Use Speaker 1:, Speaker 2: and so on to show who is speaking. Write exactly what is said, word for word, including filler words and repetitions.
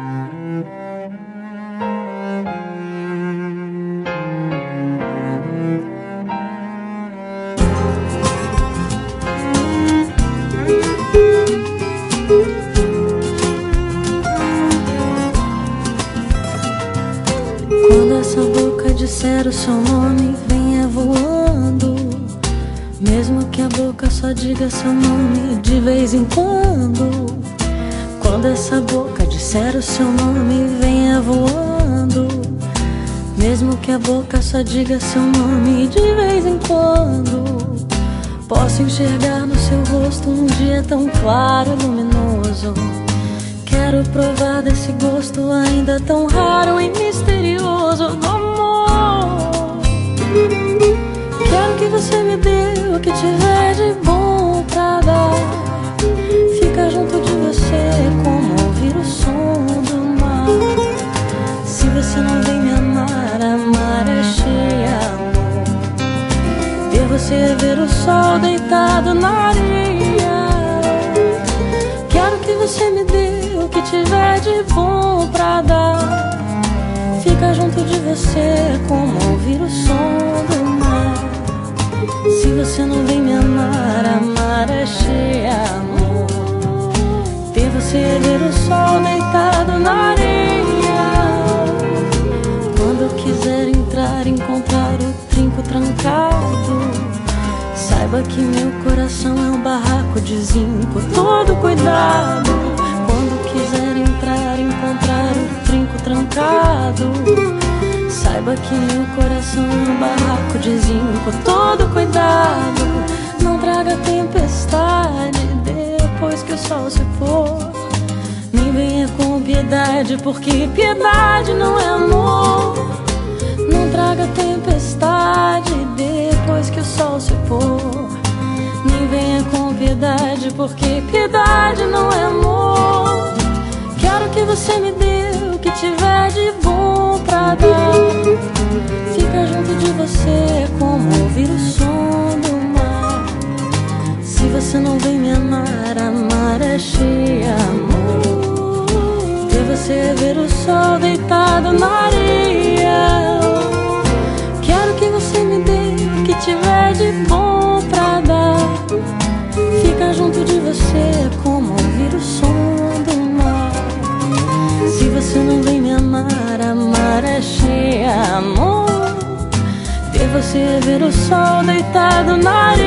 Speaker 1: Quando essa boca disser o seu nome, venha voando. Mesmo que a boca só diga seu nome de vez em quando. Quando essa boca disser o seu nome, venha voando. Mesmo que a boca só diga seu nome de vez em quando. Posso enxergar no seu rosto um dia tão claro e luminoso. Quero provar desse gosto ainda tão raro e misterioso do amor. Quero que você me dê o que tiver de bom pra dar. Fica junto de você como ouvir o som do mar. Se você não vem me amar, amar é cheia, amor. Ver você é ver o sol deitado na areia. Quero que você me dê o que tiver de bom pra dar. Fica junto de você como ouvir o som do mar. Se você não vem me amar, amar é cheia, amor. Ver você é ver o sol deitado na areia. Quando quiser entrar, encontrar o trinco trancado, saiba que meu coração é um barraco de zinco. Todo cuidado. Quando quiser entrar, encontrar o trinco trancado, saiba que meu coração é um barraco de zinco. Todo cuidado. Não traga tempestade depois que o sol se pôr. Nem venha com piedade, porque piedade não é amor. Não traga tempestade depois que o sol se pôr. Nem venha com piedade, porque piedade não é amor. Quero que você me dê o que tiver de bom pra dar. Fica junto de você como ouvir o som do mar. Se você não vem me amar, amar é cheia, amor. Ver você é ver o sol deitado na areia. Quero que você me dê o que tiver de bom pra dar. Fica junto de você como ouvir o som do mar. Se você não vem me amar, amar é cheia, amor. Ver você é ver o sol deitado na areia.